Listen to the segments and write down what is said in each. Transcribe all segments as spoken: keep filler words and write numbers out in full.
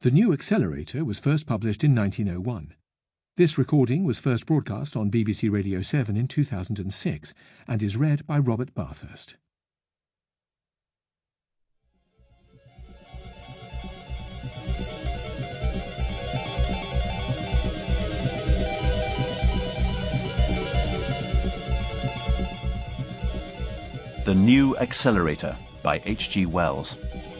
The New Accelerator was first published in nineteen oh one. This recording was first broadcast on B B C Radio seven in two thousand six and is read by Robert Bathurst. The New Accelerator by H G Wells.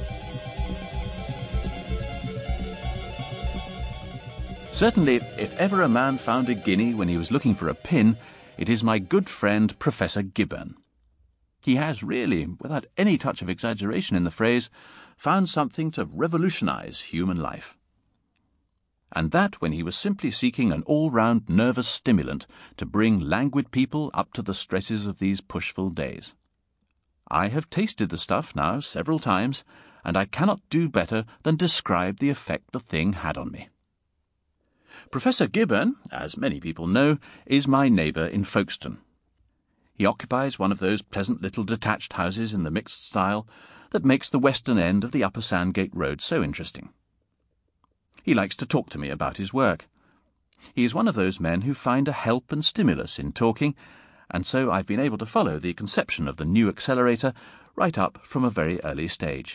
Certainly, if ever a man found a guinea when he was looking for a pin, it is my good friend Professor Gibberne. He has really, without any touch of exaggeration in the phrase, found something to revolutionize human life. And that when he was simply seeking an all-round nervous stimulant to bring languid people up to the stresses of these pushful days. I have tasted the stuff now several times, and I cannot do better than describe the effect the thing had on me. Professor Gibberne, as many people know, is my neighbour in Folkestone. He occupies one of those pleasant little detached houses in the mixed style that makes the western end of the Upper Sandgate Road so interesting. He likes to talk to me about his work. He is one of those men who find a help and stimulus in talking, and so I've been able to follow the conception of the New Accelerator right up from a very early stage.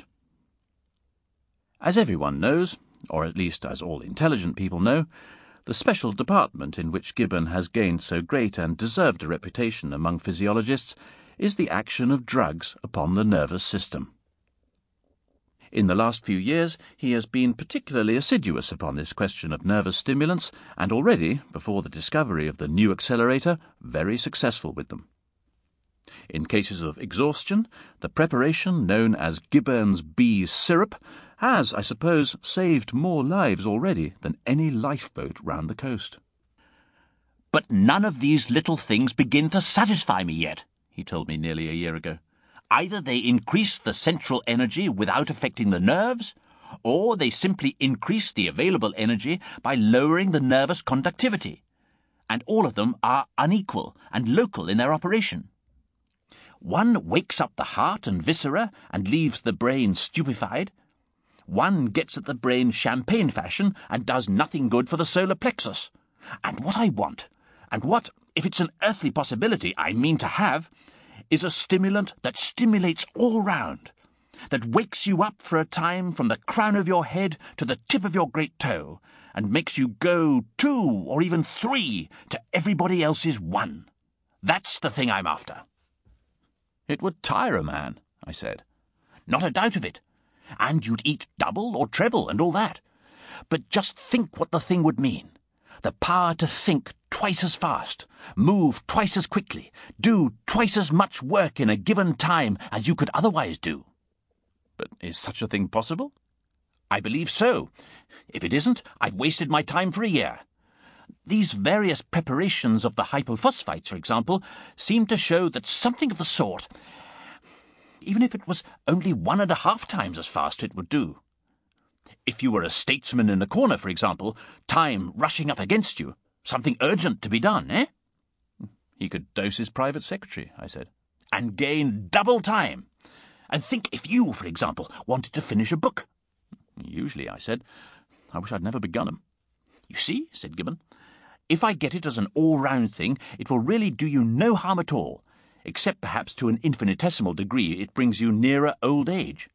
As everyone knows, or at least as all intelligent people know, the special department in which Gibberne has gained so great and deserved a reputation among physiologists is the action of drugs upon the nervous system. In the last few years he has been particularly assiduous upon this question of nervous stimulants, and already, before the discovery of the New Accelerator, very successful with them. In cases of exhaustion, the preparation known as Gibberne's bee syrup has, I suppose, saved more lives already than any lifeboat round the coast. "But none of these little things begin to satisfy me yet," he told me nearly a year ago. "Either they increase the central energy without affecting the nerves, or they simply increase the available energy by lowering the nervous conductivity. And all of them are unequal and local in their operation. One wakes up the heart and viscera and leaves the brain stupefied. One gets at the brain champagne fashion and does nothing good for the solar plexus. And what I want, and what, if it's an earthly possibility, I mean to have, is a stimulant that stimulates all round, that wakes you up for a time from the crown of your head to the tip of your great toe, and makes you go two or even three to everybody else's one. That's the thing I'm after." "It would tire a man," I said. "Not a doubt of it. And you'd eat double or treble and all that. But just think what the thing would mean. The power to think twice as fast, move twice as quickly, do twice as much work in a given time as you could otherwise do." "But is such a thing possible?" "I believe so. If it isn't, I've wasted my time for a year. These various preparations of the hypophosphites, for example, seem to show that something of the sort, even if it was only one and a half times as fast, it would do. If you were a statesman in a corner, for example, time rushing up against you, something urgent to be done, eh?" "He could dose his private secretary," I said. "And gain double time. And think if you, for example, wanted to finish a book." "Usually," I said. "I wish I'd never begun 'em." "You see," said Gibberne, "if I get it as an all-round thing, it will really do you no harm at all, except perhaps to an infinitesimal degree it brings you nearer old age."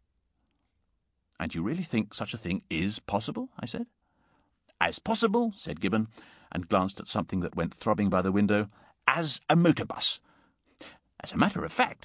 "And you really think such a thing is possible?" I said. "As possible," said Gibberne, and glanced at something that went throbbing by the window, "as a motor bus. As a matter of fact—"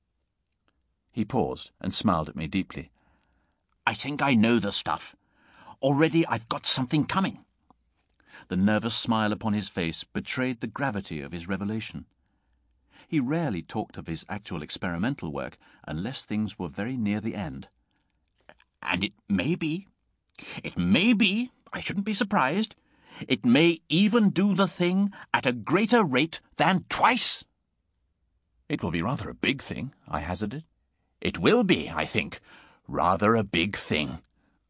He paused and smiled at me deeply. "I think I know the stuff. Already I've got something coming." The nervous smile upon his face betrayed the gravity of his revelation. He rarely talked of his actual experimental work unless things were very near the end. "And it may be, it may be, I shouldn't be surprised, it may even do the thing at a greater rate than twice." "It will be rather a big thing," I hazarded. "It will be, I think, rather a big thing."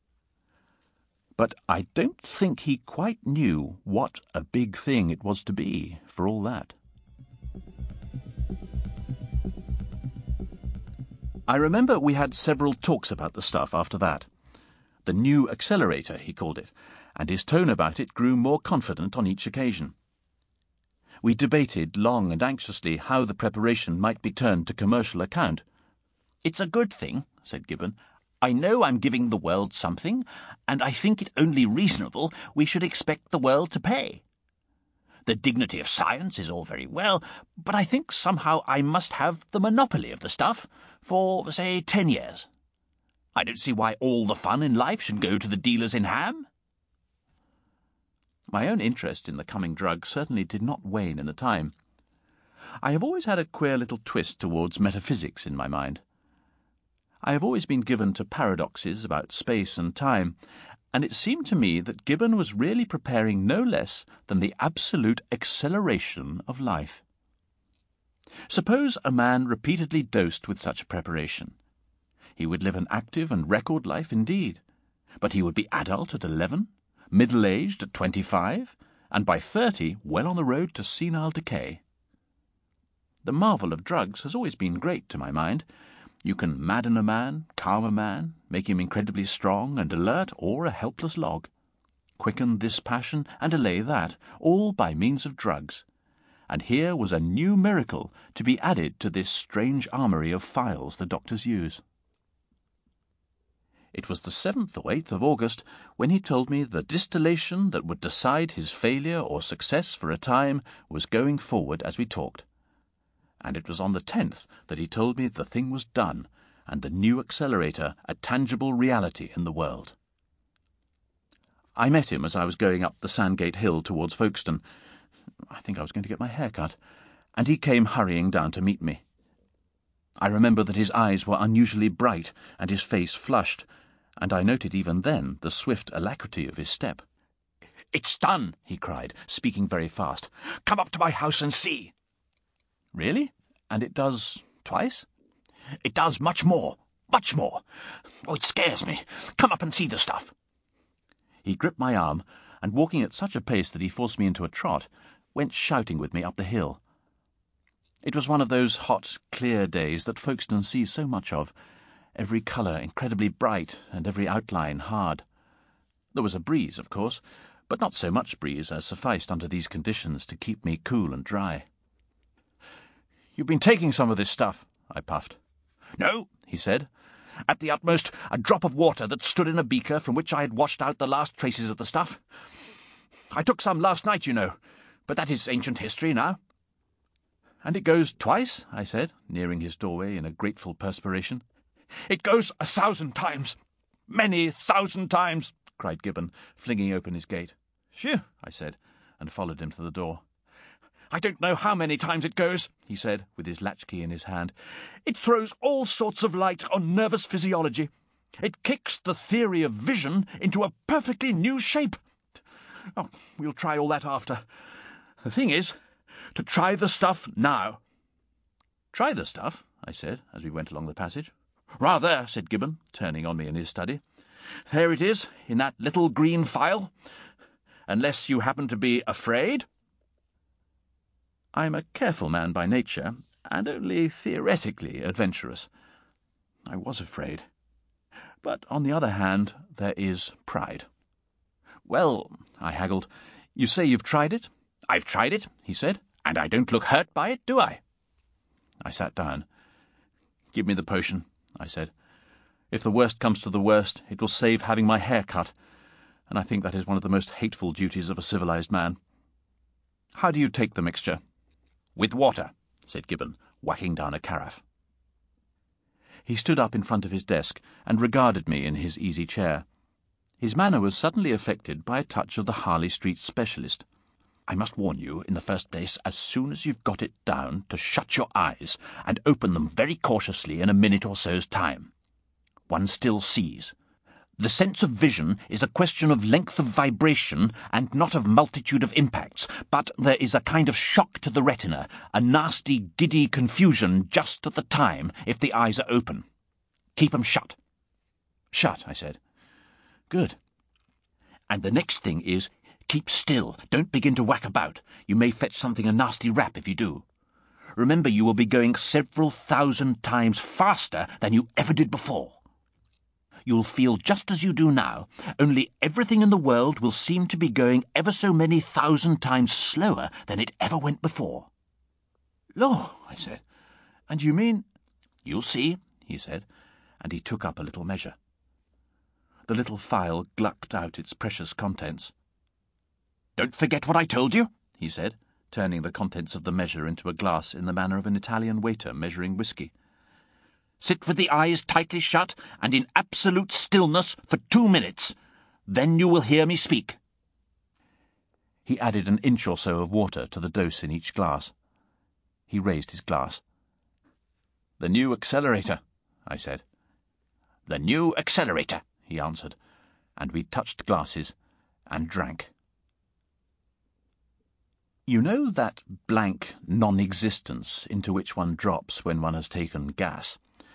But I don't think he quite knew what a big thing it was to be, for all that. I remember we had several talks about the stuff after that. The new accelerator, he called it, and his tone about it grew more confident on each occasion. We debated long and anxiously how the preparation might be turned to commercial account. "It's a good thing," said Gibbon. "I know I'm giving the world something, and I think it only reasonable we should expect the world to pay. The dignity of science is all very well, but I think somehow I must have the monopoly of the stuff for, say, ten years. I don't see why all the fun in life should go to the dealers in ham." My own interest in the coming drug certainly did not wane in the time. I have always had a queer little twist towards metaphysics in my mind. I have always been given to paradoxes about space and time, and it seemed to me that Gibbon was really preparing no less than the absolute acceleration of life. Suppose a man repeatedly dosed with such a preparation. He would live an active and record life indeed, but he would be adult at eleven, middle-aged at twenty-five, and by thirty well on the road to senile decay. The marvel of drugs has always been great to my mind. You can madden a man, calm a man, make him incredibly strong and alert, or a helpless log. Quicken this passion and allay that, all by means of drugs. And here was a new miracle to be added to this strange armoury of phials the doctors use. It was the seventh or eighth of August when he told me the distillation that would decide his failure or success for a time was going forward as we talked. And it was on the tenth that he told me the thing was done, and the new accelerator a tangible reality in the world. I met him as I was going up the Sandgate Hill towards Folkestone. I think I was going to get my hair cut, and he came hurrying down to meet me. I remember that his eyes were unusually bright, and his face flushed, and I noted even then the swift alacrity of his step. "It's done," he cried, speaking very fast. "Come up to my house and see." "Really? And it does twice?" "It does much more, much more. Oh, it scares me. Come up and see the stuff." He gripped my arm, and walking at such a pace that he forced me into a trot, went shouting with me up the hill. It was one of those hot, clear days that Folkestone sees so much of, every colour incredibly bright and every outline hard. There was a breeze, of course, but not so much breeze as sufficed under these conditions to keep me cool and dry. "You've been taking some of this stuff," I puffed. "No," he said. "At the utmost, a drop of water that stood in a beaker from which I had washed out the last traces of the stuff. I took some last night, you know, but that is ancient history now." "And it goes twice?" I said, nearing his doorway in a grateful perspiration. "It goes a thousand times, many thousand times," cried Gibbon, flinging open his gate. "Phew," I said, and followed him to the door. "I don't know how many times it goes," he said, with his latchkey in his hand. "It throws all sorts of light on nervous physiology. It kicks the theory of vision into a perfectly new shape. Oh, we'll try all that after. The thing is, to try the stuff now." "Try the stuff?" I said, as we went along the passage. "Rather," said Gibbon, turning on me in his study. "There it is, in that little green phial. Unless you happen to be afraid." I'm a careful man by nature, and only theoretically adventurous. I was afraid. But on the other hand, there is pride. "Well," I haggled, "you say you've tried it?" "I've tried it," he said, "and I don't look hurt by it, do I?" I sat down. "Give me the potion," I said. "If the worst comes to the worst, it will save having my hair cut, and I think that is one of the most hateful duties of a civilized man. How do you take the mixture?" "With water," said Gibbon, whacking down a carafe. He stood up in front of his desk and regarded me in his easy chair. His manner was suddenly affected by a touch of the Harley Street specialist. "I must warn you, in the first place, as soon as you've got it down, to shut your eyes and open them very cautiously in a minute or so's time. One still sees. The sense of vision is a question of length of vibration and not of multitude of impacts, but there is a kind of shock to the retina, a nasty, giddy confusion just at the time if the eyes are open. Keep 'em shut." "Shut," I said. "Good." "And the next thing is, keep still. Don't begin to whack about. You may fetch something a nasty rap if you do. Remember, you will be going several thousand times faster than you ever did before. you'll feel just as you do now, only everything in the world will seem to be going ever so many thousand times slower than it ever went before. Lord, I said, and you mean... You'll see, he said, and he took up a little measure. The little phial glucked out its precious contents. Don't forget what I told you, he said, turning the contents of the measure into a glass in the manner of an Italian waiter measuring whisky. Sit with the eyes tightly shut and in absolute stillness for two minutes. Then you will hear me speak. He added an inch or so of water to the dose in each glass. He raised his glass. The new accelerator, I said. The new accelerator, he answered, and we touched glasses and drank. You know that blank non-existence into which one drops when one has taken gas?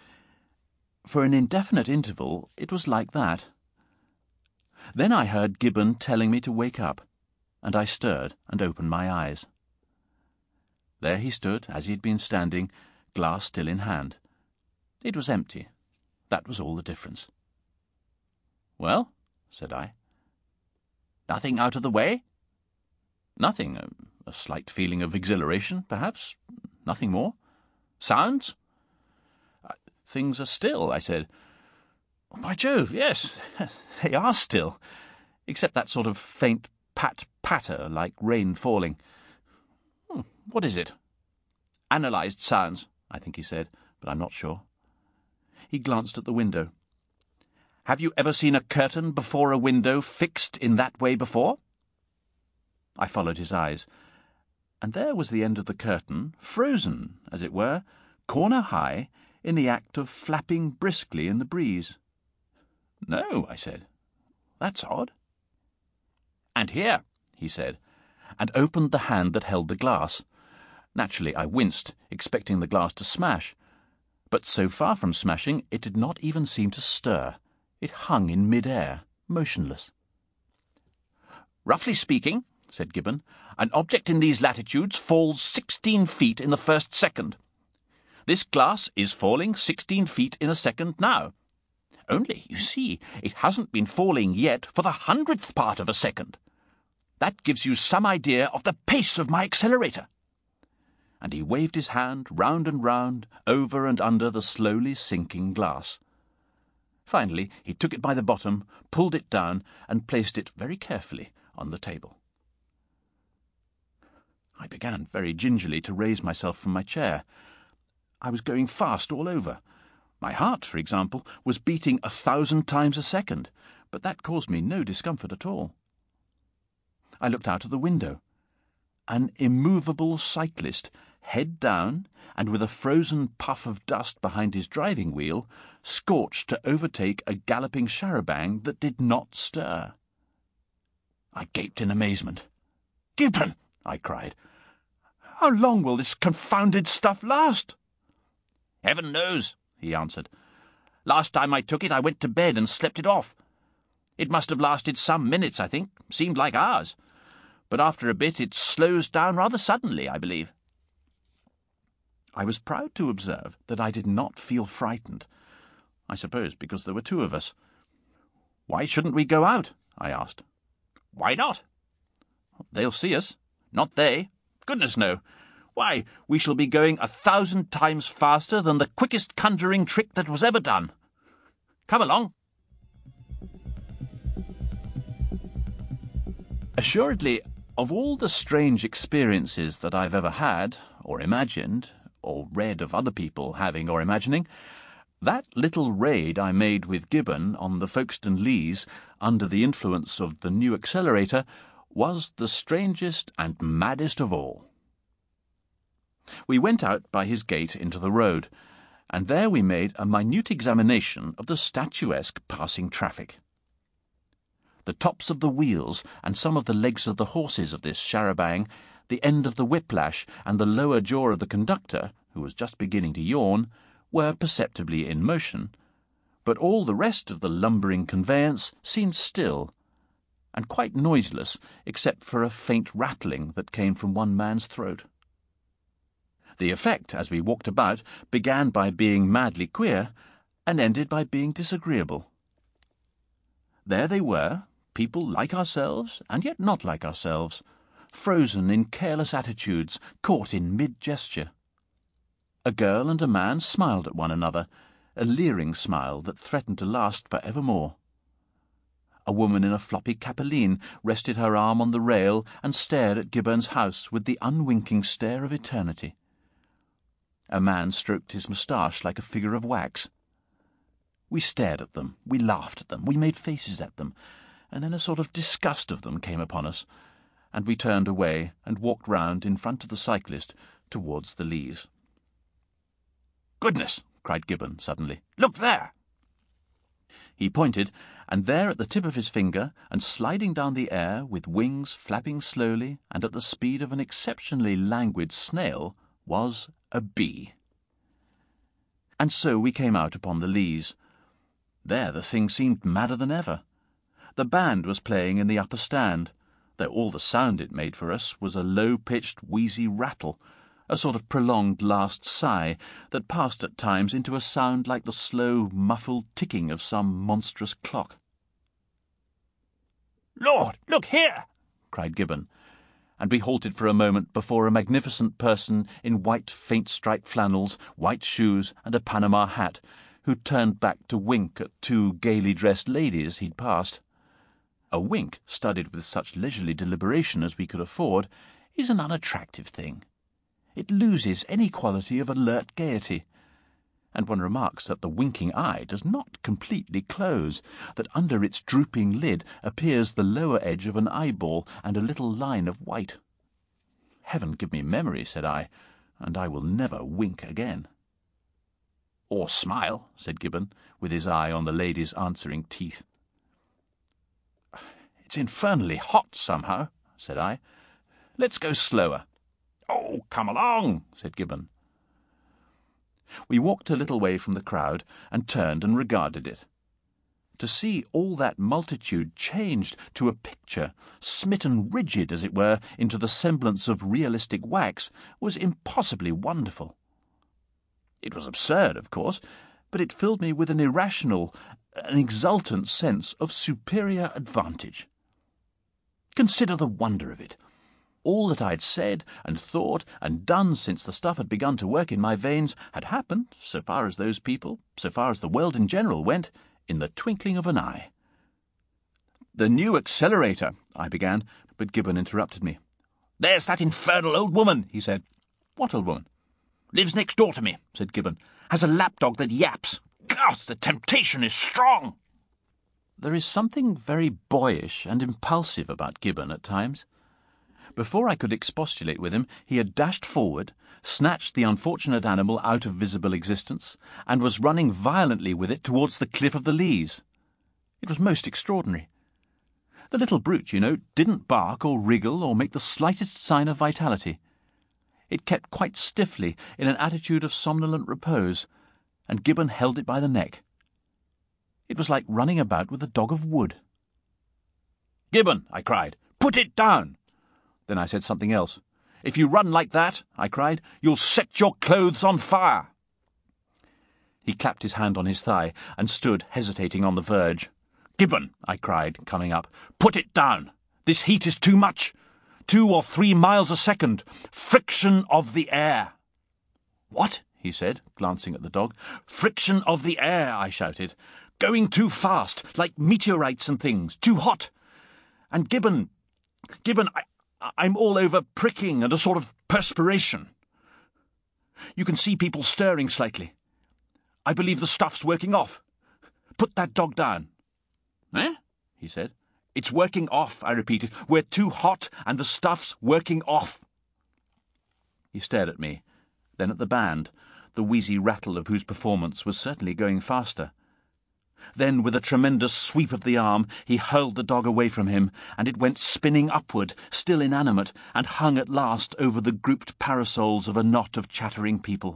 For an indefinite interval, it was like that. Then I heard Gibbon telling me to wake up, and I stirred and opened my eyes. There he stood, as he had been standing, glass still in hand. It was empty. That was all the difference. "Well?" said I. Nothing out of the way? Nothing. A, a slight feeling of exhilaration, perhaps. Nothing more. Sounds? Uh, things are still, I said. By Jove, yes, they are still, except that sort of faint pat-patter like rain falling. Hmm, what is it? Analysed sounds, I think he said, but I'm not sure. He glanced at the window. Have you ever seen a curtain before a window fixed in that way before? I followed his eyes, and there was the end of the curtain, frozen, as it were, corner high, in the act of flapping briskly in the breeze. No, I said. That's odd. And here, he said, and opened the hand that held the glass. Naturally, I winced, expecting the glass to smash. But so far from smashing, it did not even seem to stir. It hung in mid-air, motionless. Roughly speaking, said Gibbon, an object in these latitudes falls sixteen feet in the first second. This glass is falling sixteen feet in a second now. Only, you see, it hasn't been falling yet for the hundredth part of a second. That gives you some idea of the pace of my accelerator. And he waved his hand round and round, over and under the slowly sinking glass. Finally, he took it by the bottom, pulled it down, and placed it very carefully on the table. I began very gingerly to raise myself from my chair. I was going fast all over. My heart, for example, was beating a thousand times a second, but that caused me no discomfort at all. I looked out of the window. An immovable cyclist, head down, and with a frozen puff of dust behind his driving wheel, scorched to overtake a galloping char-a-banc that did not stir. I gaped in amazement. "Gibbon!" I cried. "How long will this confounded stuff last?" "Heaven knows," he answered. "Last time I took it, I went to bed and slept it off. It must have lasted some minutes, I think. Seemed like hours. But after a bit it slows down rather suddenly, I believe." I was proud to observe that I did not feel frightened. I suppose because there were two of us. "Why shouldn't we go out?" I asked. "Why not?" "They'll see us." "Not they. Goodness, no. Why, we shall be going a thousand times faster than the quickest conjuring trick that was ever done. Come along." Assuredly, of all the strange experiences that I've ever had, or imagined, or read of other people having or imagining, that little raid I made with Gibbon on the Folkestone Leas under the influence of the new accelerator was the strangest and maddest of all. We went out by his gate into the road, and there we made a minute examination of the statuesque passing traffic. The tops of the wheels and some of the legs of the horses of this char-a-banc, the end of the whiplash and the lower jaw of the conductor, who was just beginning to yawn, were perceptibly in motion, but all the rest of the lumbering conveyance seemed still, and quite noiseless except for a faint rattling that came from one man's throat. The effect, as we walked about, began by being madly queer, and ended by being disagreeable. There they were, people like ourselves, and yet not like ourselves, frozen in careless attitudes, caught in mid-gesture. A girl and a man smiled at one another, a leering smile that threatened to last for evermore. A woman in a floppy capeline rested her arm on the rail and stared at Gibbon's house with the unwinking stare of eternity. A man stroked his moustache like a figure of wax. We stared at them, we laughed at them, we made faces at them, and then a sort of disgust of them came upon us, and we turned away and walked round in front of the cyclist towards the Leas. "Goodness!" cried Gibbon suddenly. "Look there!" He pointed, and there at the tip of his finger, and sliding down the air with wings flapping slowly and at the speed of an exceptionally languid snail, was a bee. And so we came out upon the Leas. There the thing seemed madder than ever. The band was playing in the upper stand, though all the sound it made for us was a low-pitched, wheezy rattle, a sort of prolonged last sigh that passed at times into a sound like the slow, muffled ticking of some monstrous clock. "Lord, look here!" cried Gibbon, and we halted for a moment before a magnificent person in white faint-striped flannels, white shoes, and a Panama hat, who turned back to wink at two gaily dressed ladies he'd passed. A wink, studied with such leisurely deliberation as we could afford, is an unattractive thing. It loses any quality of alert gaiety, and one remarks that the winking eye does not completely close, that under its drooping lid appears the lower edge of an eyeball and a little line of white. "Heaven give me memory," said I, "and I will never wink again." "Or smile," said Gibbon, with his eye on the lady's answering teeth. "It's infernally hot, somehow," said I. "Let's go slower." "Oh, come along," said Gibbon. We walked a little way from the crowd and turned and regarded it. To see all that multitude changed to a picture, smitten rigid, as it were, into the semblance of realistic wax, was impossibly wonderful. It was absurd, of course, but it filled me with an irrational, an exultant sense of superior advantage. Consider the wonder of it. All that I had said and thought and done since the stuff had begun to work in my veins had happened, so far as those people, so far as the world in general went, in the twinkling of an eye. "The new accelerator," I began, but Gibbon interrupted me. "There's that infernal old woman," he said. "What old woman?" "Lives next door to me," said Gibbon. "Has a lapdog that yaps. Gosh, the temptation is strong." There is something very boyish and impulsive about Gibbon at times. Before I could expostulate with him, he had dashed forward, snatched the unfortunate animal out of visible existence, and was running violently with it towards the cliff of the Leas. It was most extraordinary. The little brute, you know, didn't bark or wriggle or make the slightest sign of vitality. It kept quite stiffly in an attitude of somnolent repose, and Gibbon held it by the neck. It was like running about with a dog of wood. "Gibbon," I cried, "put it down!" Then I said something else. "If you run like that," I cried, "you'll set your clothes on fire." He clapped his hand on his thigh and stood hesitating on the verge. "Gibbon," I cried, coming up, "put it down. This heat is too much. Two or three miles a second. Friction of the air." "What?" he said, glancing at the dog. "Friction of the air," I shouted. "Going too fast, like meteorites and things. Too hot. And Gibbon, Gibbon, I... I'm all over pricking and a sort of perspiration. You can see people stirring slightly. I believe the stuff's working off. Put that dog down." "Eh?" he said. "It's working off," I repeated. "We're too hot and the stuff's working off." He stared at me, then at the band, the wheezy rattle of whose performance was certainly going faster. Then, with a tremendous sweep of the arm, he hurled the dog away from him, and it went spinning upward, still inanimate, and hung at last over the grouped parasols of a knot of chattering people.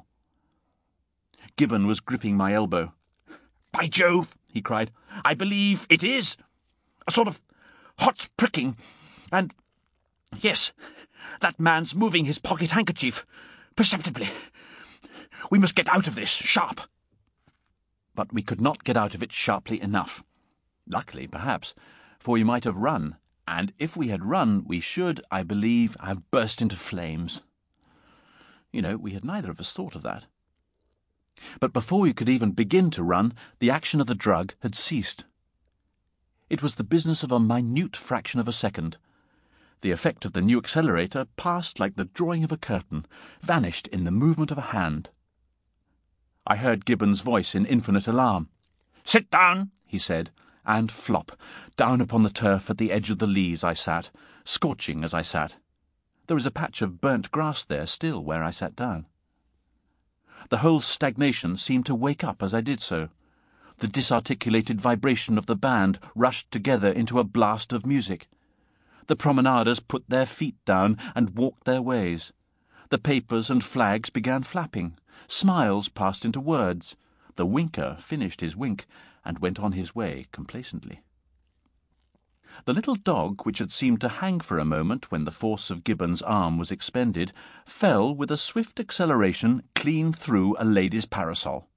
Gibbon was gripping my elbow. "By Jove," he cried, "I believe it is. A sort of hot pricking, and... yes, that man's moving his pocket handkerchief, perceptibly. We must get out of this, sharp." But we could not get out of it sharply enough. Luckily, perhaps, for we might have run, and if we had run, we should, I believe, have burst into flames. You know, we had neither of us thought of that. But before we could even begin to run, the action of the drug had ceased. It was the business of a minute fraction of a second. The effect of the new accelerator passed like the drawing of a curtain, vanished in the movement of a hand. I heard Gibbon's voice in infinite alarm. "Sit down," he said, and flop, down upon the turf at the edge of the leas I sat, scorching as I sat. There was a patch of burnt grass there still where I sat down. The whole stagnation seemed to wake up as I did so. The disarticulated vibration of the band rushed together into a blast of music. The promenaders put their feet down and walked their ways. The papers and flags began flapping. Smiles passed into words. The winker finished his wink and went on his way complacently. The little dog, which had seemed to hang for a moment when the force of Gibbon's arm was expended, fell with a swift acceleration clean through a lady's parasol.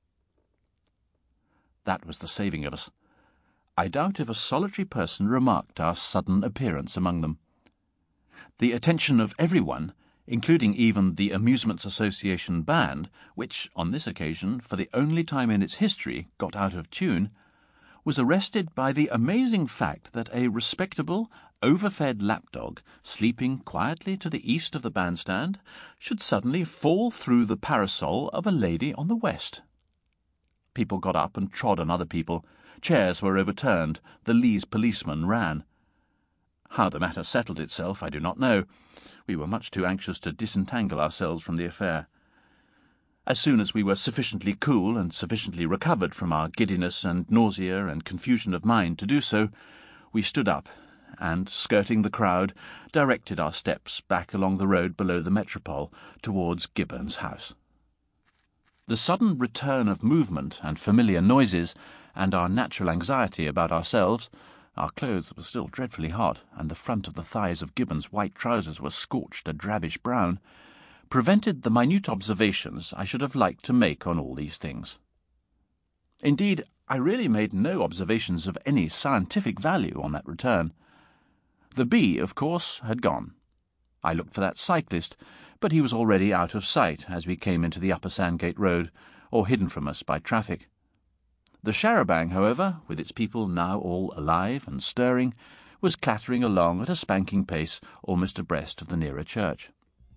That was the saving of us. I doubt if a solitary person remarked our sudden appearance among them. The attention of everyone, including even the Amusements Association band, which, on this occasion, for the only time in its history, got out of tune, was arrested by the amazing fact that a respectable, overfed lapdog, sleeping quietly to the east of the bandstand, should suddenly fall through the parasol of a lady on the west. People got up and trod on other people. Chairs were overturned. The Lees policeman ran. How the matter settled itself I do not know. We were much too anxious to disentangle ourselves from the affair. As soon as we were sufficiently cool and sufficiently recovered from our giddiness and nausea and confusion of mind to do so, we stood up, and, skirting the crowd, directed our steps back along the road below the Metropole towards Gibbon's house. The sudden return of movement and familiar noises, and our natural anxiety about ourselves — our clothes were still dreadfully hot, and the front of the thighs of Gibbon's white trousers were scorched a drabbish brown — prevented the minute observations I should have liked to make on all these things. Indeed, I really made no observations of any scientific value on that return. The bee, of course, had gone. I looked for that cyclist, but he was already out of sight as we came into the Upper Sandgate Road, or hidden from us by traffic. The char-a-banc, however, with its people now all alive and stirring, was clattering along at a spanking pace almost abreast of the nearer church.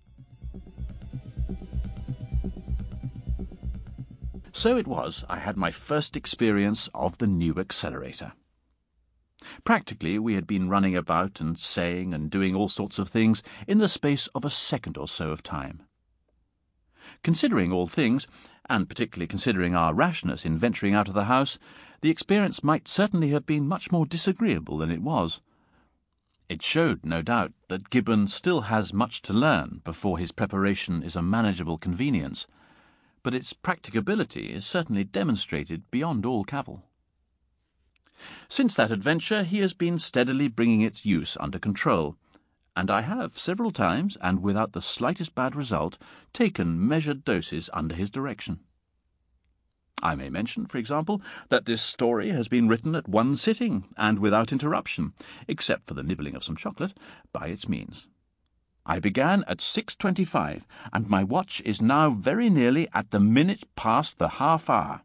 So it was I had my first experience of the new accelerator. Practically, we had been running about and saying and doing all sorts of things in the space of a second or so of time. Considering all things, and particularly considering our rashness in venturing out of the house, the experience might certainly have been much more disagreeable than it was. It showed, no doubt, that Gibbon still has much to learn before his preparation is a manageable convenience, but its practicability is certainly demonstrated beyond all cavil. Since that adventure he has been steadily bringing its use under control, and I have several times, and without the slightest bad result, taken measured doses under his direction. I may mention, for example, that this story has been written at one sitting, and without interruption, except for the nibbling of some chocolate, by its means. I began at six twenty-five, and my watch is now very nearly at the minute past the half hour.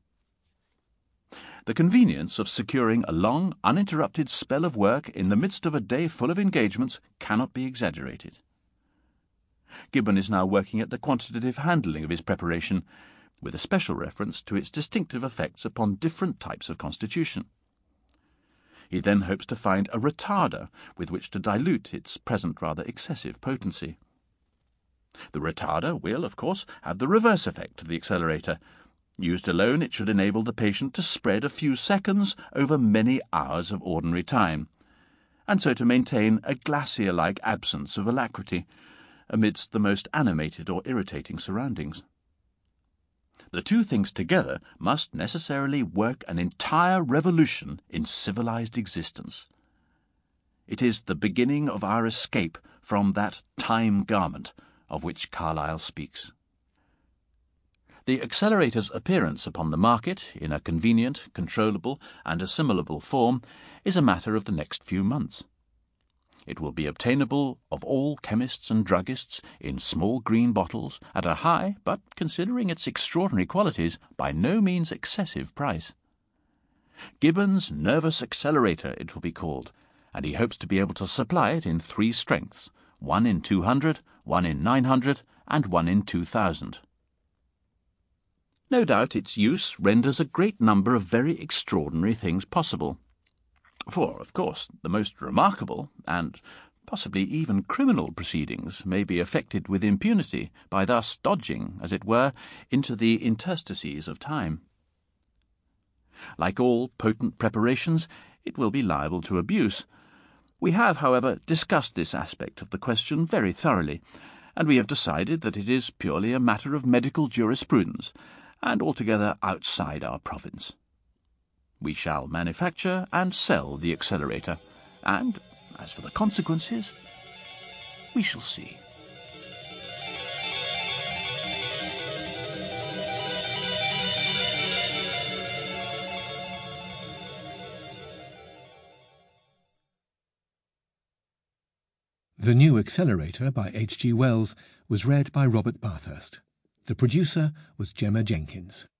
The convenience of securing a long, uninterrupted spell of work in the midst of a day full of engagements cannot be exaggerated. Gibbon is now working at the quantitative handling of his preparation, with a special reference to its distinctive effects upon different types of constitution. He then hopes to find a retarder with which to dilute its present rather excessive potency. The retarder will, of course, have the reverse effect of the accelerator. Used alone, it should enable the patient to spread a few seconds over many hours of ordinary time, and so to maintain a glacier-like absence of alacrity amidst the most animated or irritating surroundings. The two things together must necessarily work an entire revolution in civilized existence. It is the beginning of our escape from that time garment of which Carlyle speaks. The accelerator's appearance upon the market in a convenient, controllable, and assimilable form is a matter of the next few months. It will be obtainable of all chemists and druggists in small green bottles at a high, but, considering its extraordinary qualities, by no means excessive price. Gibbon's Nervous Accelerator it will be called, and he hopes to be able to supply it in three strengths, one in two hundred, one in nine hundred, and one in two thousand. No doubt its use renders a great number of very extraordinary things possible. For, of course, the most remarkable, and possibly even criminal proceedings may be effected with impunity by thus dodging, as it were, into the interstices of time. Like all potent preparations, it will be liable to abuse. We have, however, discussed this aspect of the question very thoroughly, and we have decided that it is purely a matter of medical jurisprudence, and altogether outside our province. We shall manufacture and sell the accelerator, and, as for the consequences, we shall see. The New Accelerator by H G Wells was read by Robert Bathurst. The producer was Gemma Jenkins.